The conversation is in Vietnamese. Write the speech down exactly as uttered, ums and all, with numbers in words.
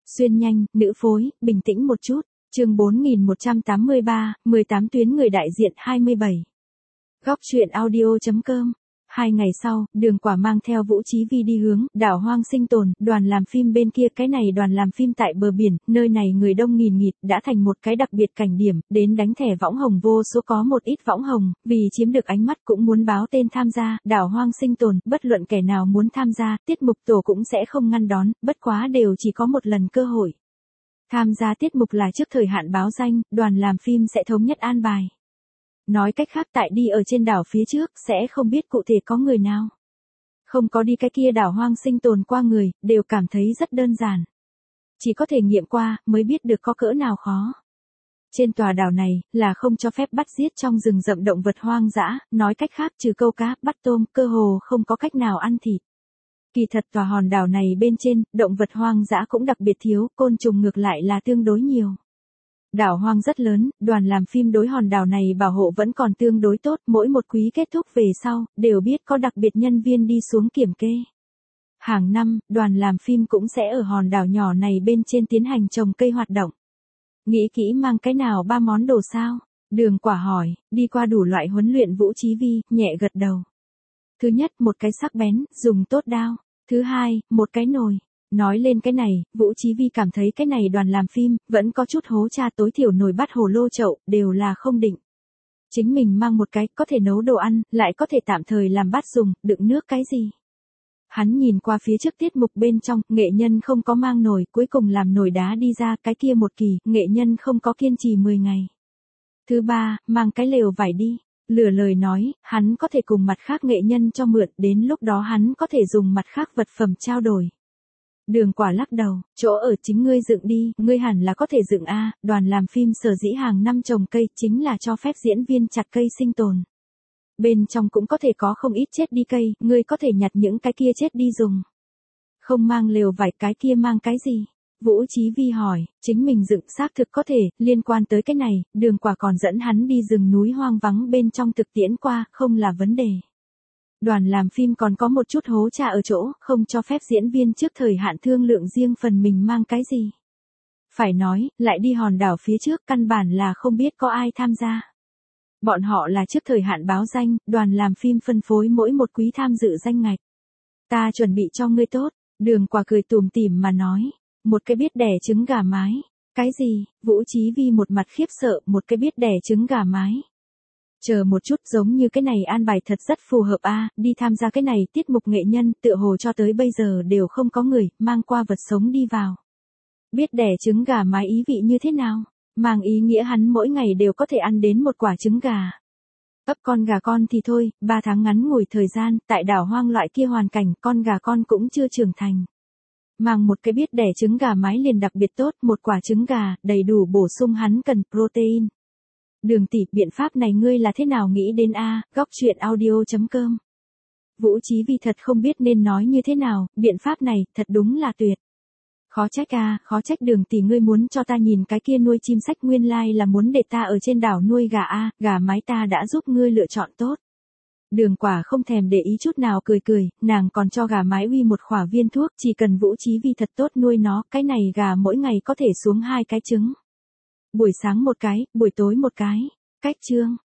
Xuyên nhanh, nữ phối, bình tĩnh một chút. Chương bốn nghìn một trăm tám mươi ba, mười tám tuyến người đại diện hai mươi bảy. Góc truyện audio chấm com. Hai ngày sau, Đường Quả mang theo Vũ Chí Vi đi hướng đảo hoang sinh tồn, đoàn làm phim bên kia. Cái này đoàn làm phim tại bờ biển, nơi này người đông nghìn nghịt, đã thành một cái đặc biệt cảnh điểm, đến đánh thẻ võng hồng vô số. Có một ít võng hồng, vì chiếm được ánh mắt cũng muốn báo tên tham gia. Đảo hoang sinh tồn, bất luận kẻ nào muốn tham gia, tiết mục tổ cũng sẽ không ngăn đón, bất quá đều chỉ có một lần cơ hội. Tham gia tiết mục là trước thời hạn báo danh, đoàn làm phim sẽ thống nhất an bài. Nói cách khác, tại đi ở trên đảo phía trước, sẽ không biết cụ thể có người nào. Không có đi cái kia đảo hoang sinh tồn qua người, đều cảm thấy rất đơn giản. Chỉ có thể nghiệm qua, mới biết được có cỡ nào khó. Trên tòa đảo này, là không cho phép bắt giết trong rừng rậm động vật hoang dã, nói cách khác trừ câu cá, bắt tôm, cơ hồ không có cách nào ăn thịt. Kỳ thật tòa hòn đảo này bên trên, động vật hoang dã cũng đặc biệt thiếu, côn trùng ngược lại là tương đối nhiều. Đảo hoang rất lớn, đoàn làm phim đối hòn đảo này bảo hộ vẫn còn tương đối tốt, mỗi một quý kết thúc về sau, đều biết có đặc biệt nhân viên đi xuống kiểm kê. Hàng năm, đoàn làm phim cũng sẽ ở hòn đảo nhỏ này bên trên tiến hành trồng cây hoạt động. Nghĩ kỹ mang cái nào ba món đồ sao? Đường Quả hỏi, đi qua đủ loại huấn luyện Vũ Chí Vi, nhẹ gật đầu. Thứ nhất, một cái sắc bén, dùng tốt đao. Thứ hai, một cái nồi. Nói lên cái này, Vũ Chí Vi cảm thấy cái này đoàn làm phim, vẫn có chút hố cha, tối thiểu nồi bát hồ lô chậu, đều là không định. Chính mình mang một cái, có thể nấu đồ ăn, lại có thể tạm thời làm bát dùng, đựng nước cái gì. Hắn nhìn qua phía trước tiết mục bên trong, nghệ nhân không có mang nồi, cuối cùng làm nồi đá đi ra, cái kia một kỳ, nghệ nhân không có kiên trì mười ngày. Thứ ba, mang cái lều vải đi. Lừa lời nói, hắn có thể cùng mặt khác nghệ nhân cho mượn, đến lúc đó hắn có thể dùng mặt khác vật phẩm trao đổi. Đường Quả lắc đầu, chỗ ở chính ngươi dựng đi, ngươi hẳn là có thể dựng a. Đoàn làm phim sở dĩ hàng năm trồng cây, chính là cho phép diễn viên chặt cây sinh tồn. Bên trong cũng có thể có không ít chết đi cây, ngươi có thể nhặt những cái kia chết đi dùng. Không mang lều vải, cái kia mang cái gì? Vũ Chí Vi hỏi, chính mình dựng xác thực có thể, liên quan tới cái này, Đường Quả còn dẫn hắn đi rừng núi hoang vắng bên trong thực tiễn qua, không là vấn đề. Đoàn làm phim còn có một chút hố cha ở chỗ, không cho phép diễn viên trước thời hạn thương lượng riêng phần mình mang cái gì. Phải nói, lại đi hòn đảo phía trước, căn bản là không biết có ai tham gia. Bọn họ là trước thời hạn báo danh, đoàn làm phim phân phối mỗi một quý tham dự danh ngạch. Ta chuẩn bị cho ngươi tốt, Đường Quả cười tủm tỉm mà nói. Một cái biết đẻ trứng gà mái. Cái gì? Vũ Chí Vi một mặt khiếp sợ, một cái biết đẻ trứng gà mái. Chờ một chút, giống như cái này an bài thật rất phù hợp a. Đi tham gia cái này tiết mục nghệ nhân, tựa hồ cho tới bây giờ đều không có người mang qua vật sống đi vào. Biết đẻ trứng gà mái ý vị như thế nào? Mang ý nghĩa hắn mỗi ngày đều có thể ăn đến một quả trứng gà. Ấp con gà con thì thôi, ba tháng ngắn ngủi thời gian, tại đảo hoang loại kia hoàn cảnh, con gà con cũng chưa trưởng thành. Mang một cái biết đẻ trứng gà mái liền đặc biệt tốt, một quả trứng gà, đầy đủ bổ sung hắn cần protein. Đường tỷ, biện pháp này ngươi là thế nào nghĩ đến a? Góc truyện audio chấm com. Vũ Chí Vi thật không biết nên nói như thế nào, biện pháp này, thật đúng là tuyệt. Khó trách a, khó trách Đường tỷ ngươi muốn cho ta nhìn cái kia nuôi chim sách, nguyên lai like là muốn để ta ở trên đảo nuôi gà a, gà mái ta đã giúp ngươi lựa chọn tốt. Đường Quả không thèm để ý chút nào, cười cười, nàng còn cho gà mái uy một khỏa viên thuốc, chỉ cần Vũ Chí Vi thật tốt nuôi nó, cái này gà mỗi ngày có thể xuống hai cái trứng. Buổi sáng một cái, buổi tối một cái. Cách chương.